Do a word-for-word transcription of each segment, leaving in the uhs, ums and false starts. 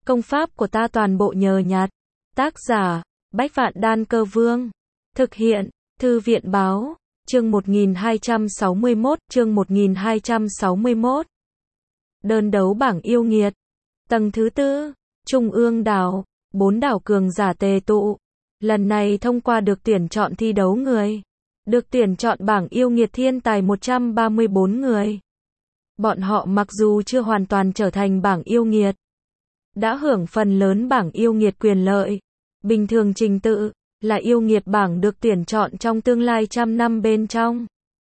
Công pháp của ta toàn bộ nhờ nhặt. Tác giả, Bách Vạn Đan Cơ Vương. Thực hiện, Thư viện Báo. Chương một nghìn hai trăm sáu mươi mốt, chương một nghìn hai trăm sáu mươi mốt. Đơn đấu bảng yêu nghiệt. Tầng thứ tư, Trung ương đảo, bốn đảo cường giả tề tụ. Lần này thông qua được tuyển chọn thi đấu người. Được tuyển chọn bảng yêu nghiệt thiên tài một trăm ba mươi bốn người. Bọn họ mặc dù chưa hoàn toàn trở thành bảng yêu nghiệt, đã hưởng phần lớn bảng yêu nghiệt quyền lợi. Bình thường trình tự, là yêu nghiệt bảng được tuyển chọn trong tương lai trăm năm bên trong.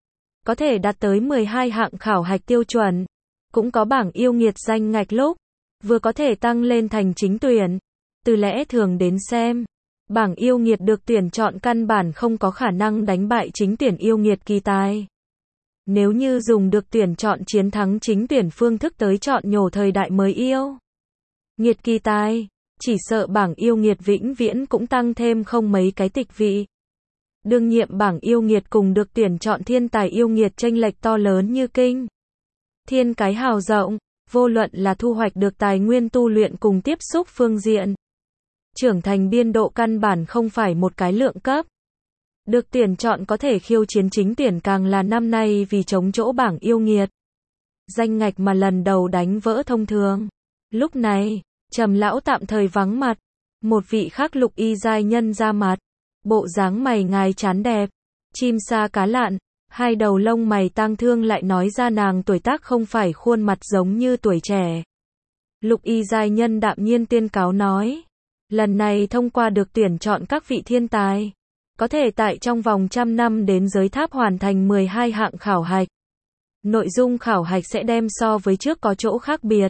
Có thể đạt tới mười hai hạng khảo hạch tiêu chuẩn. Cũng có bảng yêu nghiệt danh ngạch lúc, vừa có thể tăng lên thành chính tuyển. Từ lẽ thường đến xem, bảng yêu nghiệt được tuyển chọn căn bản không có khả năng đánh bại chính tuyển yêu nghiệt kỳ tài. Nếu như dùng được tuyển chọn chiến thắng chính tuyển phương thức tới chọn nhổ thời đại mới yêu nghiệt kỳ tài, chỉ sợ bảng yêu nghiệt vĩnh viễn cũng tăng thêm không mấy cái tịch vị. Đương nhiệm bảng yêu nghiệt cùng được tuyển chọn thiên tài yêu nghiệt chênh lệch to lớn như kinh thiên cái hào rộng, vô luận là thu hoạch được tài nguyên tu luyện cùng tiếp xúc phương diện. Trưởng thành biên độ căn bản không phải một cái lượng cấp. Được tuyển chọn có thể khiêu chiến chính tuyển càng là năm nay vì chống chỗ bảng yêu nghiệt. Danh ngạch mà lần đầu đánh vỡ thông thường. Lúc này, Trầm lão tạm thời vắng mặt. Một vị khác lục y giai nhân ra mặt. Bộ dáng mày ngài chán đẹp. Chim sa cá lặn. Hai đầu lông mày tang thương lại nói ra nàng tuổi tác không phải khuôn mặt giống như tuổi trẻ. Lục y giai nhân đạm nhiên tuyên cáo nói. Lần này thông qua được tuyển chọn các vị thiên tài. Có thể tại trong vòng trăm năm đến giới tháp hoàn thành mười hai hạng khảo hạch. Nội dung khảo hạch sẽ đem so với trước có chỗ khác biệt.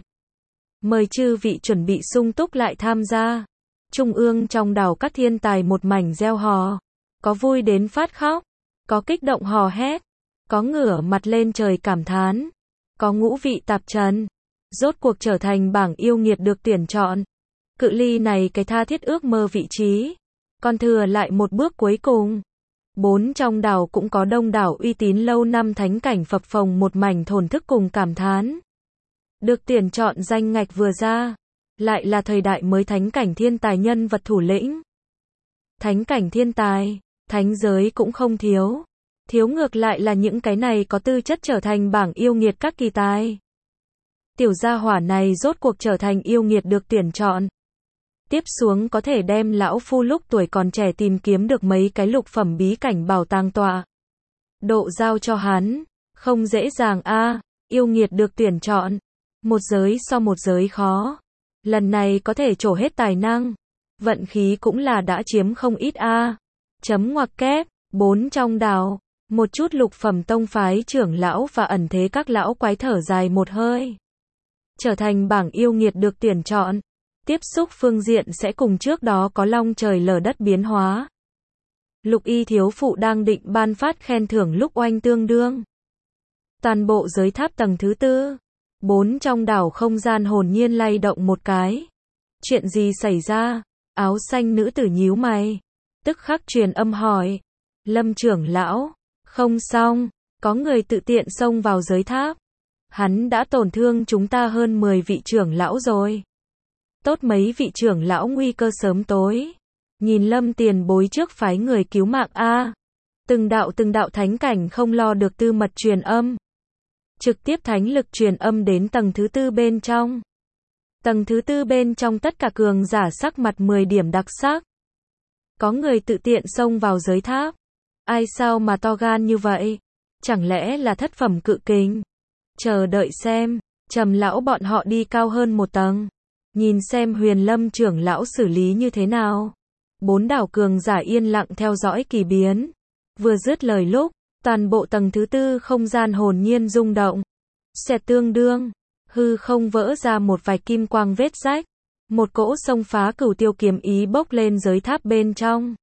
Mời chư vị chuẩn bị sung túc lại tham gia. Trung ương trong đảo các thiên tài một mảnh reo hò. Có vui đến phát khóc. Có kích động hò hét. Có ngửa mặt lên trời cảm thán. Có ngũ vị tạp trần. Rốt cuộc trở thành bảng yêu nghiệt được tuyển chọn. Cự ly này cái tha thiết ước mơ vị trí. Còn thừa lại một bước cuối cùng. Bốn trong đảo cũng có đông đảo uy tín lâu năm thánh cảnh phập phồng một mảnh thổn thức cùng cảm thán. Được tuyển chọn danh ngạch vừa ra. Lại là thời đại mới thánh cảnh thiên tài nhân vật thủ lĩnh. Thánh cảnh thiên tài, thánh giới cũng không thiếu. Thiếu ngược lại là những cái này có tư chất trở thành bảng yêu nghiệt các kỳ tài. Tiểu gia hỏa này rốt cuộc trở thành yêu nghiệt được tuyển chọn. Tiếp xuống có thể đem lão phu lúc tuổi còn trẻ tìm kiếm được mấy cái lục phẩm bí cảnh bảo tàng tọa. Độ giao cho hắn, không dễ dàng a, à, yêu nghiệt được tuyển chọn. Một giới so một giới khó. Lần này có thể trổ hết tài năng. Vận khí cũng là đã chiếm không ít a. À. Chấm ngoặc kép, bốn trong đảo. Một chút lục phẩm tông phái trưởng lão và ẩn thế các lão quái thở dài một hơi. Trở thành bảng yêu nghiệt được tuyển chọn. Tiếp xúc phương diện sẽ cùng trước đó có long trời lở đất biến hóa. Lục y thiếu phụ đang định ban phát khen thưởng lúc oanh tương đương. Toàn bộ giới tháp tầng thứ tư. Bốn trong đảo không gian hồn nhiên lay động một cái. Chuyện gì xảy ra? Áo xanh nữ tử nhíu mày. Tức khắc truyền âm hỏi. Lâm trưởng lão. Không xong. Có người tự tiện xông vào giới tháp. Hắn đã tổn thương chúng ta hơn mười vị trưởng lão rồi. Tốt mấy vị trưởng lão nguy cơ sớm tối. Nhìn Lâm tiền bối trước phái người cứu mạng a. Từng đạo từng đạo thánh cảnh không lo được tư mật truyền âm. Trực tiếp thánh lực truyền âm đến tầng thứ tư bên trong. Tầng thứ tư bên trong tất cả cường giả sắc mặt mười điểm đặc sắc. Có người tự tiện xông vào giới tháp. Ai sao mà to gan như vậy? Chẳng lẽ là thất phẩm cự kình? Chờ đợi xem, Trầm lão bọn họ đi cao hơn một tầng. Nhìn xem Huyền Lâm trưởng lão xử lý như thế nào. Bốn đảo cường giả yên lặng theo dõi kỳ biến. Vừa dứt lời lúc, toàn bộ tầng thứ tư không gian hồn nhiên rung động. Xẹt tương đương, hư không vỡ ra một vài kim quang vết rách. Một cỗ xông phá cửu tiêu kiếm ý bốc lên giới tháp bên trong.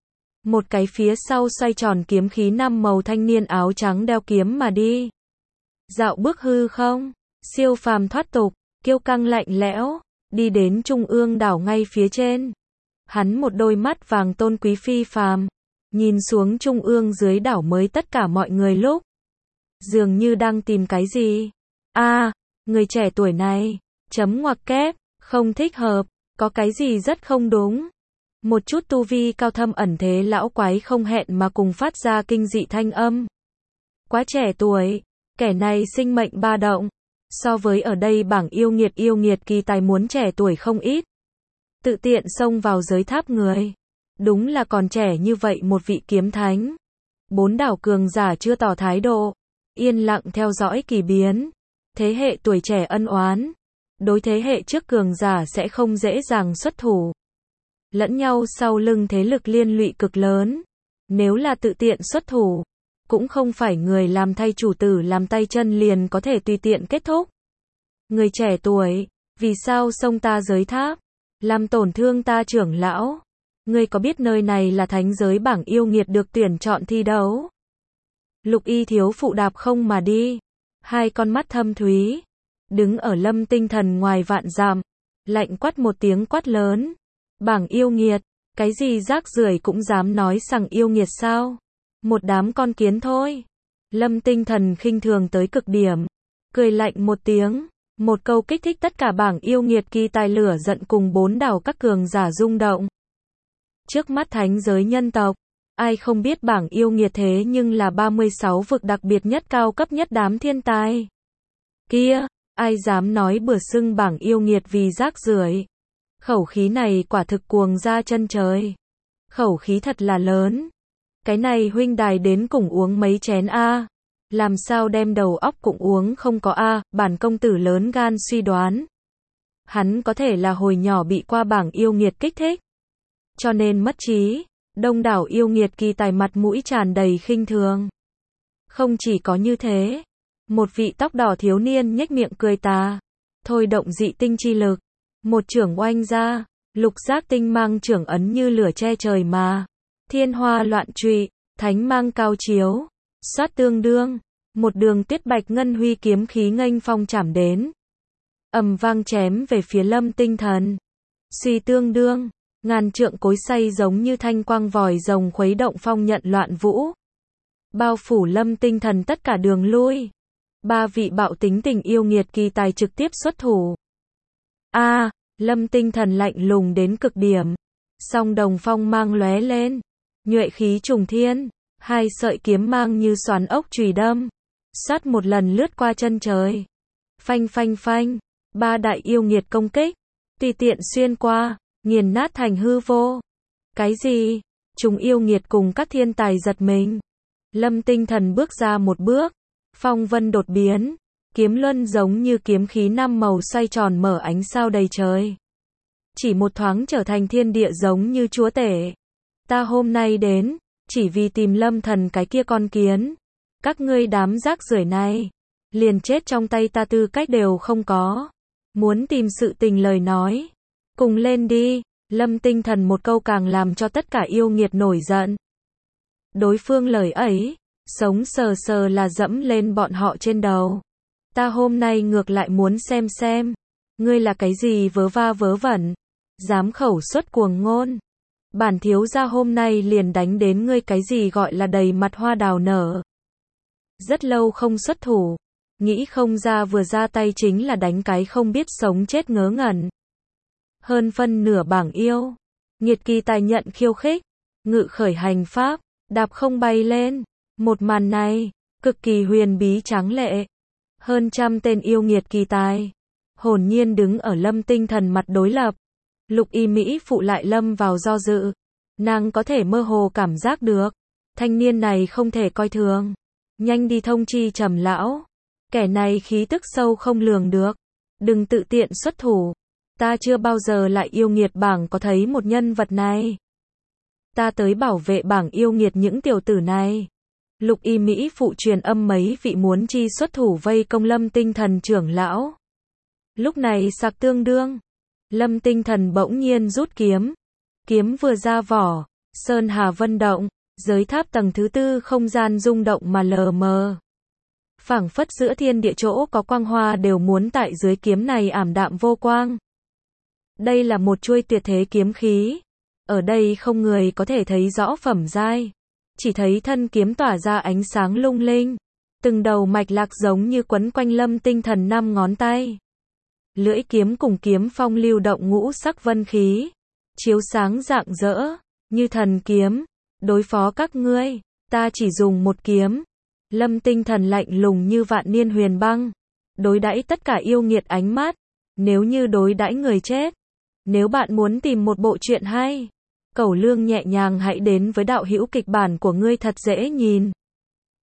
Một cái phía sau xoay tròn kiếm khí năm màu thanh niên áo trắng đeo kiếm mà đi. Dạo bước hư không, siêu phàm thoát tục, kiêu căng lạnh lẽo. Đi đến trung ương đảo ngay phía trên. Hắn một đôi mắt vàng tôn quý phi phàm. Nhìn xuống trung ương dưới đảo mới tất cả mọi người lúc. Dường như đang tìm cái gì. A, à, người trẻ tuổi này. Chấm ngoặc kép. Không thích hợp, có cái gì rất không đúng. Một chút tu vi cao thâm ẩn thế lão quái không hẹn mà cùng phát ra kinh dị thanh âm. Quá trẻ tuổi, kẻ này sinh mệnh ba động. So với ở đây bảng yêu nghiệt yêu nghiệt kỳ tài muốn trẻ tuổi không ít. Tự tiện xông vào giới tháp người. Đúng là còn trẻ như vậy một vị kiếm thánh. Bốn đảo cường giả chưa tỏ thái độ. Yên lặng theo dõi kỳ biến. Thế hệ tuổi trẻ ân oán. Đối thế hệ trước cường giả sẽ không dễ dàng xuất thủ. Lẫn nhau sau lưng thế lực liên lụy cực lớn. Nếu là tự tiện xuất thủ, cũng không phải người làm thay chủ tử làm tay chân liền có thể tùy tiện kết thúc. Người trẻ tuổi, vì sao xông ta giới tháp? Làm tổn thương ta trưởng lão? Ngươi có biết nơi này là thánh giới bảng yêu nghiệt được tuyển chọn thi đấu? Lục y thiếu phụ đạp không mà đi. Hai con mắt thâm thúy. Đứng ở Lâm Tinh Thần ngoài vạn dặm. Lạnh quát một tiếng quát lớn. Bảng yêu nghiệt, cái gì rác rưởi cũng dám nói rằng yêu nghiệt sao? Một đám con kiến thôi. Lâm Tinh Thần khinh thường tới cực điểm. Cười lạnh một tiếng. Một câu kích thích tất cả bảng yêu nghiệt kỳ tài lửa giận cùng bốn đảo các cường giả rung động. Trước mắt thánh giới nhân tộc, ai không biết bảng yêu nghiệt thế nhưng là ba mươi sáu vực đặc biệt nhất cao cấp nhất đám thiên tài. Kia, ai dám nói bừa xưng bảng yêu nghiệt vì rác rưởi. Khẩu khí này quả thực cuồng ra chân trời. Khẩu khí thật là lớn. Cái này huynh đài đến cùng uống mấy chén a? Làm sao đem đầu óc cũng uống không có a? Bản công tử lớn gan suy đoán. Hắn có thể là hồi nhỏ bị qua bảng yêu nghiệt kích thích. Cho nên mất trí. Đông đảo yêu nghiệt kỳ tài mặt mũi tràn đầy khinh thường. Không chỉ có như thế. Một vị tóc đỏ thiếu niên nhếch miệng cười tà. Thôi động dị tinh chi lực. Một trưởng oanh ra. Lục giác tinh mang trưởng ấn như lửa che trời mà. Thiên hoa loạn trụy. Thánh mang cao chiếu. Xoát tương đương. Một đường tuyết bạch ngân huy kiếm khí nghênh phong chảm đến. Ầm vang chém về phía Lâm Tinh Thần. Suy tương đương. Ngàn trượng cối xay giống như thanh quang vòi rồng khuấy động phong nhận loạn vũ. Bao phủ Lâm Tinh Thần tất cả đường lui. Ba vị bạo tính tình yêu nghiệt kỳ tài trực tiếp xuất thủ. A, à, Lâm Tinh Thần lạnh lùng đến cực điểm. Song đồng phong mang lóe lên. Nhuệ khí trùng thiên. Hai sợi kiếm mang như xoắn ốc chùy đâm. Xoát một lần lướt qua chân trời. Phanh phanh phanh. Ba đại yêu nghiệt công kích. Tùy tiện xuyên qua. Nghiền nát thành hư vô. Cái gì? Chúng yêu nghiệt cùng các thiên tài giật mình. Lâm Tinh Thần bước ra một bước. Phong vân đột biến. Kiếm luân giống như kiếm khí năm màu xoay tròn mở ánh sao đầy trời. Chỉ một thoáng trở thành thiên địa giống như chúa tể. Ta hôm nay đến, chỉ vì tìm Lâm Thần cái kia con kiến. Các ngươi đám rác rưởi này, liền chết trong tay ta tư cách đều không có. Muốn tìm sự tình lời nói. Cùng lên đi. Lâm Tinh Thần một câu càng làm cho tất cả yêu nghiệt nổi giận. Đối phương lời ấy, sống sờ sờ là dẫm lên bọn họ trên đầu. Ta hôm nay ngược lại muốn xem xem. Ngươi là cái gì vớ va vớ vẩn. Dám khẩu xuất cuồng ngôn. Bản thiếu gia hôm nay liền đánh đến ngươi cái gì gọi là đầy mặt hoa đào nở. Rất lâu không xuất thủ. Nghĩ không ra vừa ra tay chính là đánh cái không biết sống chết ngớ ngẩn. Hơn phân nửa bảng yêu. Nghiệt kỳ tài nhận khiêu khích. Ngự khởi hành pháp. Đạp không bay lên. Một màn này. Cực kỳ huyền bí tráng lệ. Hơn trăm tên yêu nghiệt kỳ tài. Hồn nhiên đứng ở Lâm Tinh Thần mặt đối lập. Lục y Mỹ phụ lại lâm vào do dự. Nàng có thể mơ hồ cảm giác được. Thanh niên này không thể coi thường. Nhanh đi thông chi Trầm lão. Kẻ này khí tức sâu không lường được. Đừng tự tiện xuất thủ. Ta chưa bao giờ lại yêu nghiệt bảng có thấy một nhân vật này. Ta tới bảo vệ bảng yêu nghiệt những tiểu tử này. Lục y Mỹ phụ truyền âm mấy vị muốn chi xuất thủ vây công Lâm Tinh Thần trưởng lão. Lúc này sạc tương đương. Lâm Tinh Thần bỗng nhiên rút kiếm. Kiếm vừa ra vỏ. Sơn hà vân động. Giới tháp tầng thứ tư không gian rung động mà lờ mờ. Phảng phất giữa thiên địa chỗ có quang hoa đều muốn tại dưới kiếm này ảm đạm vô quang. Đây là một chuôi tuyệt thế kiếm khí. Ở đây không người có thể thấy rõ phẩm giai. Chỉ thấy thân kiếm tỏa ra ánh sáng lung linh. Từng đầu mạch lạc giống như quấn quanh Lâm Tinh Thần năm ngón tay. Lưỡi kiếm cùng kiếm phong lưu động ngũ sắc vân khí, chiếu sáng rạng rỡ, như thần kiếm, đối phó các ngươi, ta chỉ dùng một kiếm. Lâm Tinh Thần lạnh lùng như vạn niên huyền băng, đối đãi tất cả yêu nghiệt ánh mắt, nếu như đối đãi người chết. Nếu bạn muốn tìm một bộ truyện hay, Cẩu Lương nhẹ nhàng hãy đến với đạo hữu kịch bản của ngươi thật dễ nhìn.